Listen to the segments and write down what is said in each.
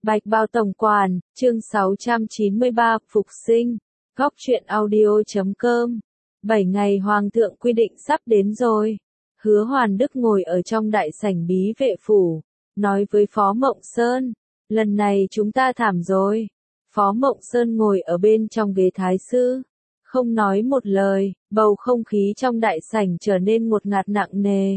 Bạch Bao Tổng Quản, chương 693, Phục sinh, Góc truyện audio.com. 7 ngày Hoàng thượng quy định sắp đến rồi. Hứa Hoàn Đức ngồi ở trong đại sảnh bí vệ phủ, nói với Phó Mộng Sơn, lần này chúng ta thảm rồi. Phó Mộng Sơn ngồi ở bên trong ghế thái sư, không nói một lời, bầu không khí trong đại sảnh trở nên ngột ngạt nặng nề.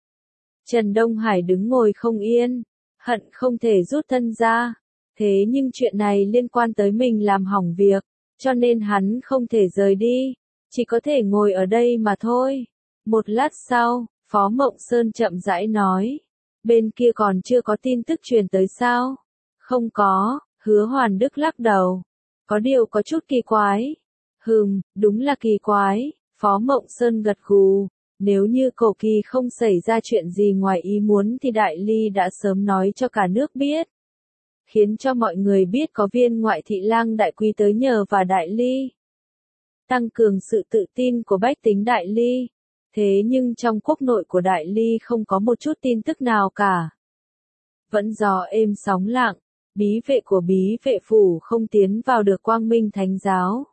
Trần Đông Hải đứng ngồi không yên, hận không thể rút thân ra. Thế nhưng chuyện này liên quan tới mình làm hỏng việc, cho nên hắn không thể rời đi, chỉ có thể ngồi ở đây mà thôi. Một lát sau, Phó Mộng Sơn chậm rãi nói, bên kia còn chưa có tin tức truyền tới sao? Không có, Hứa Hoàn Đức lắc đầu. Có điều có chút kỳ quái. Đúng là kỳ quái, Phó Mộng Sơn gật gù. Nếu như Cổ Kỳ không xảy ra chuyện gì ngoài ý muốn thì Đại Ly đã sớm nói cho cả nước biết. Khiến cho mọi người biết có viên ngoại thị lang đại quý tới nhờ và Đại Ly. Tăng cường sự tự tin của bách tính Đại Ly. Thế nhưng trong quốc nội của Đại Ly không có một chút tin tức nào cả. Vẫn gió êm sóng lặng, bí vệ của bí vệ phủ không tiến vào được Quang Minh Thánh giáo.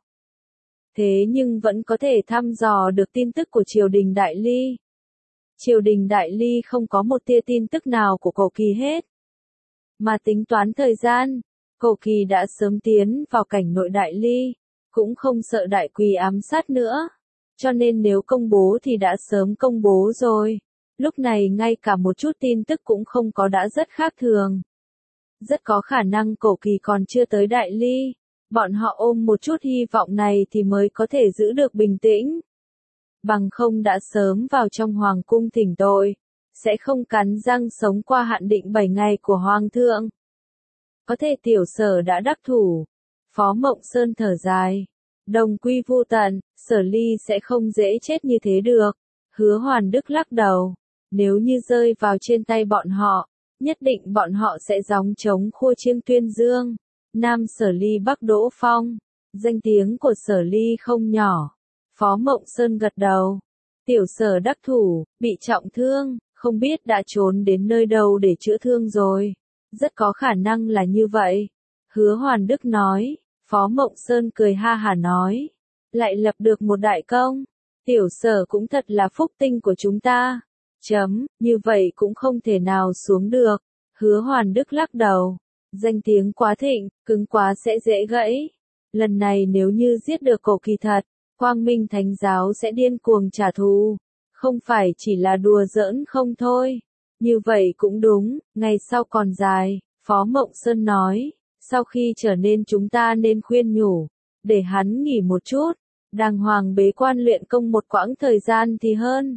Thế nhưng vẫn có thể thăm dò được tin tức của triều đình Đại Ly. Triều đình Đại Ly không có một tia tin tức nào của Cổ Kỳ hết. Mà tính toán thời gian, Cổ Kỳ đã sớm tiến vào cảnh nội Đại Ly, cũng không sợ đại quỳ ám sát nữa. Cho nên nếu công bố thì đã sớm công bố rồi. Lúc này ngay cả một chút tin tức cũng không có đã rất khác thường. Rất có khả năng Cổ Kỳ còn chưa tới Đại Ly. Bọn họ ôm một chút hy vọng này thì mới có thể giữ được bình tĩnh. Bằng không đã sớm vào trong hoàng cung thỉnh tội, sẽ không cắn răng sống qua hạn định 7 ngày của hoàng thượng. Có thể tiểu Sở đã đắc thủ. Phó Mộng Sơn thở dài. Đồng quy vu tận, Sở Ly sẽ không dễ chết như thế được. Hứa Hoàn Đức lắc đầu. Nếu như rơi vào trên tay bọn họ, nhất định bọn họ sẽ gióng trống khua chiêng tuyên dương. Nam Sở Ly Bắc Đỗ Phong. Danh tiếng của Sở Ly không nhỏ. Phó Mộng Sơn gật đầu. Tiểu Sở đắc thủ, bị trọng thương, không biết đã trốn đến nơi đâu để chữa thương rồi. Rất có khả năng là như vậy. Hứa Hoàn Đức nói. Phó Mộng Sơn cười ha hả nói. Lại lập được một đại công. Tiểu Sở cũng thật là phúc tinh của chúng ta. Như vậy cũng không thể nào xuống được. Hứa Hoàn Đức lắc đầu. Danh tiếng quá thịnh, cứng quá sẽ dễ gãy. Lần này nếu như giết được Cổ Kỳ thật, Quang Minh Thánh giáo sẽ điên cuồng trả thù. Không phải chỉ là đùa giỡn không thôi. Như vậy cũng đúng, ngày sau còn dài, Phó Mộng Sơn nói. Sau khi trở nên chúng ta nên khuyên nhủ, để hắn nghỉ một chút, đàng hoàng bế quan luyện công một quãng thời gian thì hơn.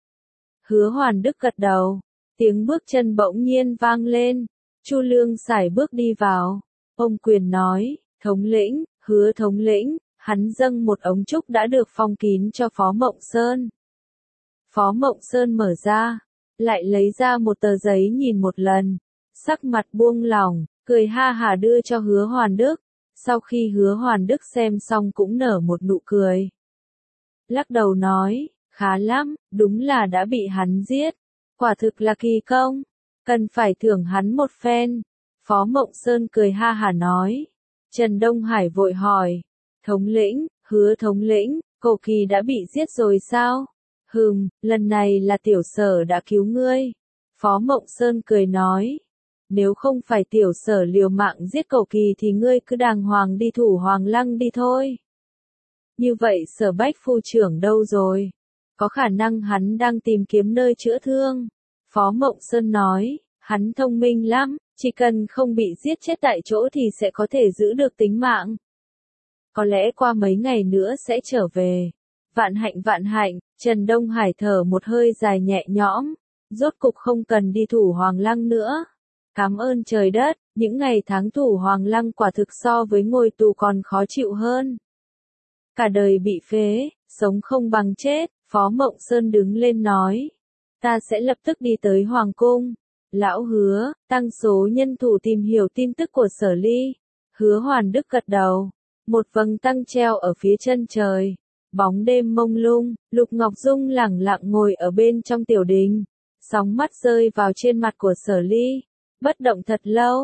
Hứa Hoàn Đức gật đầu, tiếng bước chân bỗng nhiên vang lên, Chu Lương sải bước đi vào, ông quyền nói, thống lĩnh, Hứa thống lĩnh, hắn dâng một ống trúc đã được phong kín cho Phó Mộng Sơn. Phó Mộng Sơn mở ra, lại lấy ra một tờ giấy nhìn một lần, sắc mặt buông lỏng. Cười ha hả đưa cho Hứa Hoàn Đức. Sau khi Hứa Hoàn Đức xem xong cũng nở một nụ cười. Lắc đầu nói, khá lắm, đúng là đã bị hắn giết. Quả thực là kỳ công. Cần phải thưởng hắn một phen. Phó Mộng Sơn cười ha hả nói. Trần Đông Hải vội hỏi. Thống lĩnh, Hứa thống lĩnh, Cổ Kỳ đã bị giết rồi sao? Lần này là Tiểu Sở đã cứu ngươi. Phó Mộng Sơn cười nói. Nếu không phải Tiểu Sở liều mạng giết Cổ Kỳ thì ngươi cứ đàng hoàng đi thủ Hoàng Lăng đi thôi. Như vậy Sở Bách phu trưởng đâu rồi? Có khả năng hắn đang tìm kiếm nơi chữa thương. Phó Mộng Sơn nói, hắn thông minh lắm, chỉ cần không bị giết chết tại chỗ thì sẽ có thể giữ được tính mạng. Có lẽ qua mấy ngày nữa sẽ trở về. Vạn hạnh, Trần Đông Hải thở một hơi dài nhẹ nhõm, rốt cục không cần đi thủ Hoàng Lăng nữa. Cảm ơn trời đất, những ngày tháng thủ Hoàng Lăng quả thực so với ngồi tù còn khó chịu hơn. Cả đời bị phế, sống không bằng chết, Phó Mộng Sơn đứng lên nói. Ta sẽ lập tức đi tới Hoàng Cung. Lão Hứa, tăng số nhân thủ tìm hiểu tin tức của Sở Ly. Hứa Hoàn Đức gật đầu. Một vầng tăng treo ở phía chân trời. Bóng đêm mông lung, Lục Ngọc Dung lẳng lặng ngồi ở bên trong tiểu đình. Sóng mắt rơi vào trên mặt của Sở Ly. Bất động thật lâu,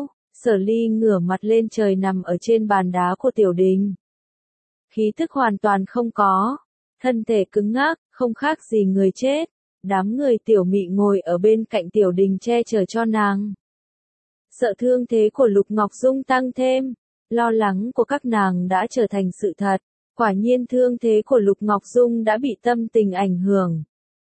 Sở Ly ngửa mặt lên trời nằm ở trên bàn đá của Tiểu Đình. Khí thức hoàn toàn không có, thân thể cứng ngắc, không khác gì người chết. Đám người Tiểu Mị ngồi ở bên cạnh Tiểu Đình che chở cho nàng. Sợ thương thế của Lục Ngọc Dung tăng thêm, lo lắng của các nàng đã trở thành sự thật. Quả nhiên thương thế của Lục Ngọc Dung đã bị tâm tình ảnh hưởng.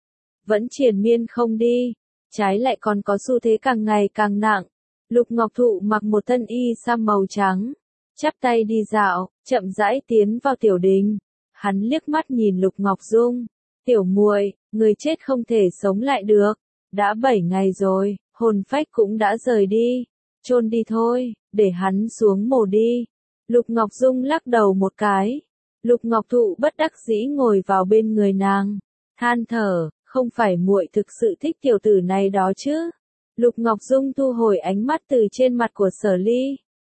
Vẫn triền miên không đi, trái lại còn có xu thế càng ngày càng nặng. Lục Ngọc Thụ mặc một thân y sam màu trắng, chắp tay đi dạo, chậm rãi tiến vào Tiểu Đình. Hắn liếc mắt nhìn Lục Ngọc Dung, "Tiểu muội, người chết không thể sống lại được, đã 7 ngày rồi, hồn phách cũng đã rời đi, chôn đi thôi, để hắn xuống mồ đi." Lục Ngọc Dung lắc đầu một cái. Lục Ngọc Thụ bất đắc dĩ ngồi vào bên người nàng, than thở, "Không phải muội thực sự thích tiểu tử này đó chứ?" Lục Ngọc Dung thu hồi ánh mắt từ trên mặt của Sở Ly,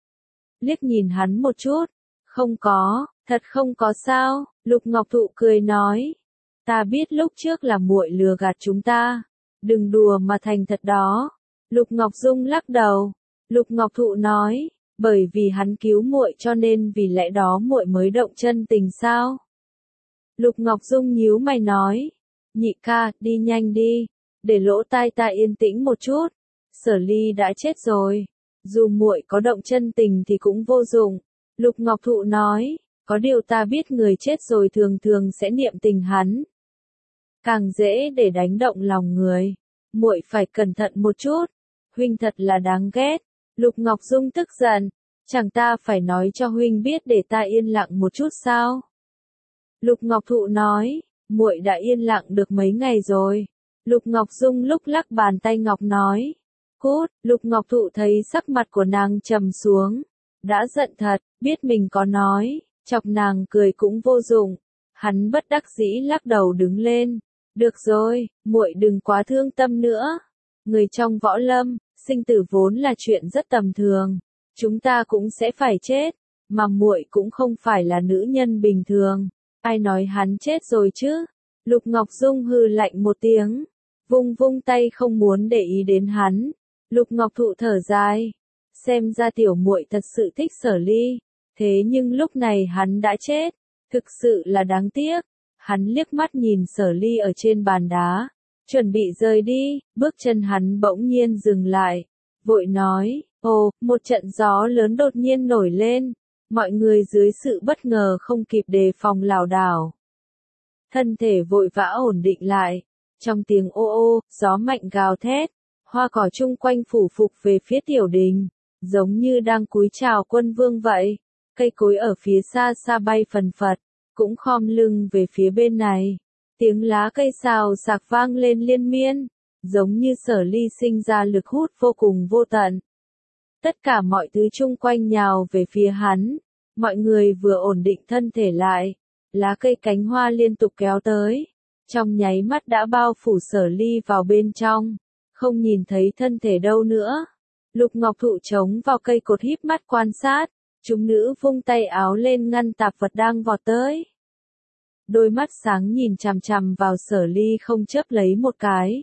liếc nhìn hắn một chút, "Không có, thật không có sao." Lục Ngọc Thụ cười nói, "Ta biết lúc trước là muội lừa gạt chúng ta, đừng đùa mà thành thật đó." Lục Ngọc Dung lắc đầu. Lục Ngọc Thụ nói, "Bởi vì hắn cứu muội cho nên vì lẽ đó muội mới động chân tình sao?" Lục Ngọc Dung nhíu mày nói, "Nhị ca, đi nhanh đi, để lỗ tai ta yên tĩnh một chút. Sở Ly đã chết rồi, dù muội có động chân tình thì cũng vô dụng." Lục Ngọc Thụ nói, "Có điều ta biết người chết rồi thường thường sẽ niệm tình hắn, càng dễ để đánh động lòng người. Muội phải cẩn thận một chút, huynh thật là đáng ghét." Lục Ngọc Dung tức giận, "Chẳng ta phải nói cho huynh biết để ta yên lặng một chút sao?" Lục Ngọc Thụ nói, "Muội đã yên lặng được mấy ngày rồi." Lục Ngọc Dung lúc lắc bàn tay ngọc nói, "Cút." Lục Ngọc Thụ thấy sắc mặt của nàng trầm xuống, đã giận thật, biết mình có nói, chọc nàng cười cũng vô dụng. Hắn bất đắc dĩ lắc đầu đứng lên, "Được rồi, muội đừng quá thương tâm nữa. Người trong võ lâm, sinh tử vốn là chuyện rất tầm thường, chúng ta cũng sẽ phải chết, mà muội cũng không phải là nữ nhân bình thường. Ai nói hắn chết rồi chứ?" Lục Ngọc Dung hừ lạnh một tiếng, vung vung tay không muốn để ý đến hắn. Lục Ngọc Thụ thở dài, xem ra tiểu muội thật sự thích Sở Ly, thế nhưng lúc này hắn đã chết, thực sự là đáng tiếc. Hắn liếc mắt nhìn Sở Ly ở trên bàn đá, chuẩn bị rời đi, bước chân hắn bỗng nhiên dừng lại, vội nói, "Ồ." Một trận gió lớn đột nhiên nổi lên, mọi người dưới sự bất ngờ không kịp đề phòng lảo đảo. Thân thể vội vã ổn định lại, trong tiếng ô ô, gió mạnh gào thét, hoa cỏ chung quanh phủ phục về phía Tiểu Đình, giống như đang cúi chào quân vương vậy. Cây cối ở phía xa xa bay phần phật, cũng khom lưng về phía bên này. Tiếng lá cây xào xạc vang lên liên miên, giống như Sở Ly sinh ra lực hút vô cùng vô tận. Tất cả mọi thứ chung quanh nhào về phía hắn, mọi người vừa ổn định thân thể lại, lá cây cánh hoa liên tục kéo tới, trong nháy mắt đã bao phủ Sở Ly vào bên trong, không nhìn thấy thân thể đâu nữa. Lục Ngọc Thụ chống vào cây cột híp mắt quan sát, chúng nữ vung tay áo lên ngăn tạp vật đang vọt tới. Đôi mắt sáng nhìn chằm chằm vào Sở Ly không chớp lấy một cái.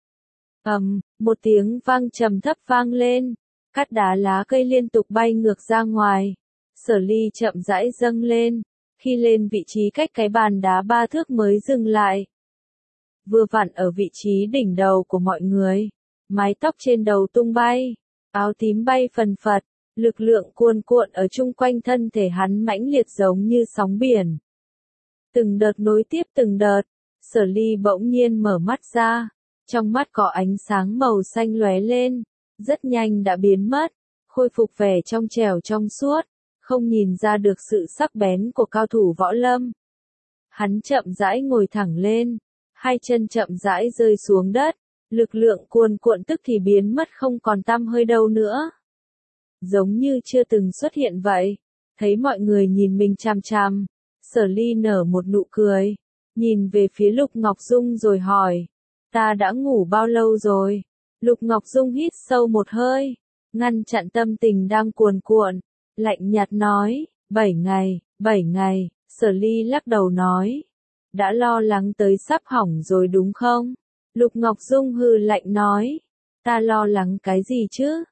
Một tiếng vang trầm thấp vang lên, cát đá lá cây liên tục bay ngược ra ngoài. Sở Ly chậm rãi dâng lên, khi lên vị trí cách cái bàn đá 3 thước mới dừng lại. Vừa vặn ở vị trí đỉnh đầu của mọi người, mái tóc trên đầu tung bay, áo tím bay phần phật, lực lượng cuồn cuộn ở chung quanh thân thể hắn mãnh liệt giống như sóng biển. Từng đợt nối tiếp từng đợt, Sở Ly bỗng nhiên mở mắt ra, trong mắt có ánh sáng màu xanh lóe lên, rất nhanh đã biến mất, khôi phục vẻ trong trẻo trong suốt, không nhìn ra được sự sắc bén của cao thủ võ lâm. Hắn chậm rãi ngồi thẳng lên, hai chân chậm rãi rơi xuống đất, lực lượng cuồn cuộn tức thì biến mất không còn tăm hơi đâu nữa. Giống như chưa từng xuất hiện vậy, thấy mọi người nhìn mình chằm chằm, Sở Ly nở một nụ cười, nhìn về phía Lục Ngọc Dung rồi hỏi, "Ta đã ngủ bao lâu rồi?" Lục Ngọc Dung hít sâu một hơi, ngăn chặn tâm tình đang cuồn cuộn, lạnh nhạt nói, 7 ngày, 7 ngày. Sở Ly lắc đầu nói, "Đã lo lắng tới sắp hỏng rồi đúng không?" Lục Ngọc Dung hừ lạnh nói, "Ta lo lắng cái gì chứ?"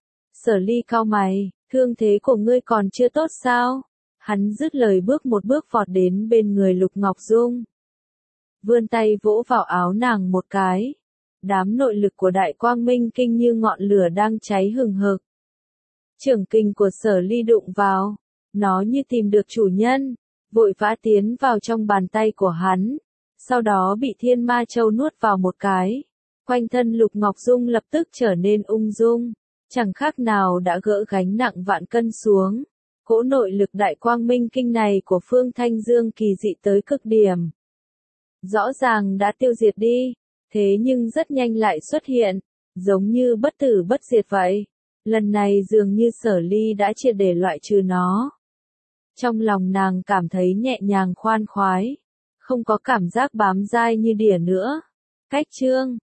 Sở Ly cau mày, thương thế của ngươi còn chưa tốt sao? Hắn dứt lời bước một bước vọt đến bên người Lục Ngọc Dung. Vươn tay vỗ vào áo nàng một cái. Đám nội lực của Đại Quang Minh Kinh như ngọn lửa đang cháy hừng hực. Trưởng kình của Sở Ly đụng vào. Nó như tìm được chủ nhân, vội vã tiến vào trong bàn tay của hắn. Sau đó bị Thiên Ma Châu nuốt vào một cái. Quanh thân Lục Ngọc Dung lập tức trở nên ung dung. Chẳng khác nào đã gỡ gánh nặng vạn cân xuống. Cỗ nội lực Đại Quang Minh Kinh này của Phương Thanh Dương kỳ dị tới cực điểm. Rõ ràng đã tiêu diệt đi, thế nhưng rất nhanh lại xuất hiện, giống như bất tử bất diệt vậy. Lần này dường như Sở Ly đã triệt để loại trừ nó. Trong lòng nàng cảm thấy nhẹ nhàng khoan khoái, không có cảm giác bám dai như đỉa nữa. Cách chương